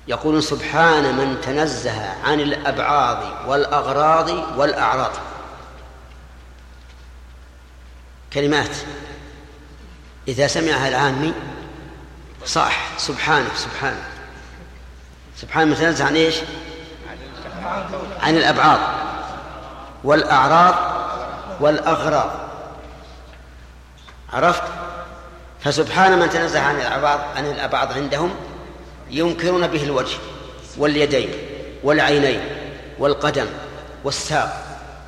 يقولون سبحان من تنزه عن الأبعاض والأغراض والأعراض. كلمات إذا سمعها العامي صح سبحانه سبحانه سبحان من تنزه عن إيش؟ عن الأبعاض والأعراض والأغراض. عرفت؟ فسبحان من تنزه عن الأبعاض عندهم ينكرون به الوجه واليدين والعينين والقدم والساق،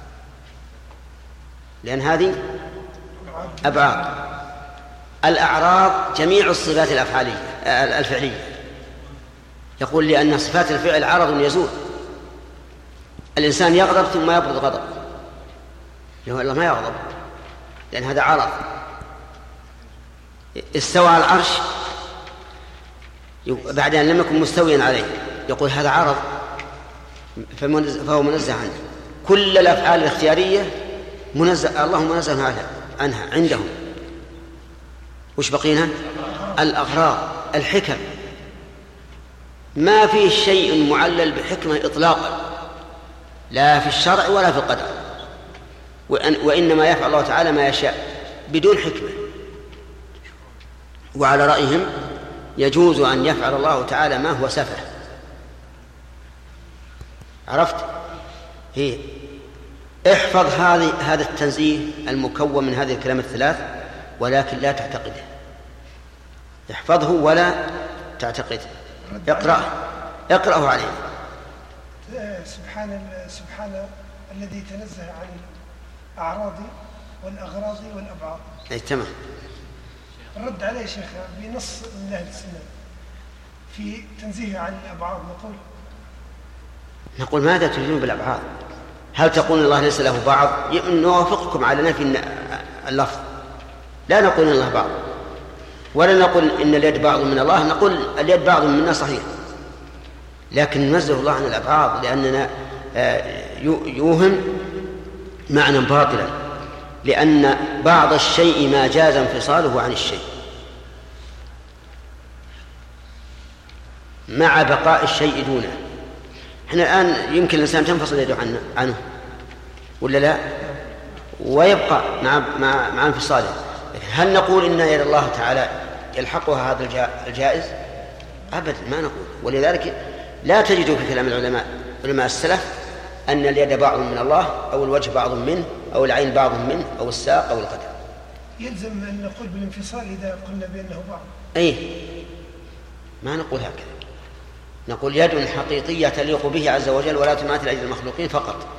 لأن هذه أبعاض. الأعراض جميع الصفات الفعلية. يقول لأن صفات الفعل عرض يزول. الإنسان يغضب ثم يبرد غضب، الله ما يغضب لأن هذا عرض. استوى على العرش بعد أن لم يكن مستويا عليه، يقول هذا عرض فهو منزه عنه. كل الأفعال الاختيارية الله منزه عنها عندهم. وش بقينا؟ الأغراض الحكم. ما فيه شيء معلل بحكمة إطلاقا، لا في الشرع ولا في القدر، وإنما يفعل الله تعالى ما يشاء بدون حكمة. وعلى رأيهم يجوز أن يفعل الله تعالى ما هو سفه. عرفت؟ احفظ هذا التنزيه المكون من هذه الكلمات الثلاث، ولكن لا تعتقده. احفظه ولا تعتقده. اقرأه عليه. سبحان الذي تنزه عن الأعراض والأغراض والأبعاض. أي تمام. الرد عليه شيخ بنص من أهل السنة في تنزيه عن الأبعاض نقول ماذا تريدون بالأبعاض؟ هل تقول الله ليس له بعض؟ نوافقكم على نفي اللفظ، لا نقول إن الله بعض، ولا نقول إن اليد بعض من الله، نقول اليد بعض منا صحيح، لكن ننزه الله عن الأبعاض لأننا يوهم معنى باطلا، لأن بعض الشيء ما جاز انفصاله عن الشيء مع بقاء الشيء دونه. احنا الآن يمكن الإنسان تنفصل يده عنه ولا لا، ويبقى مع انفصاله. هل نقول إن يد الله تعالى يلحقها هذا الجائز؟ أبدا ما نقول. ولذلك لا تجد في كلام علماء السلف أن اليد بعض من الله أو الوجه بعض منه أو العين بعض منه أو الساق أو القدم. يلزم أن نقول بالانفصال إذا قلنا بأنه بعض. ما نقول هكذا، نقول يد حقيقية تليق به عز وجل ولا تماثل أيدي المخلوقين فقط.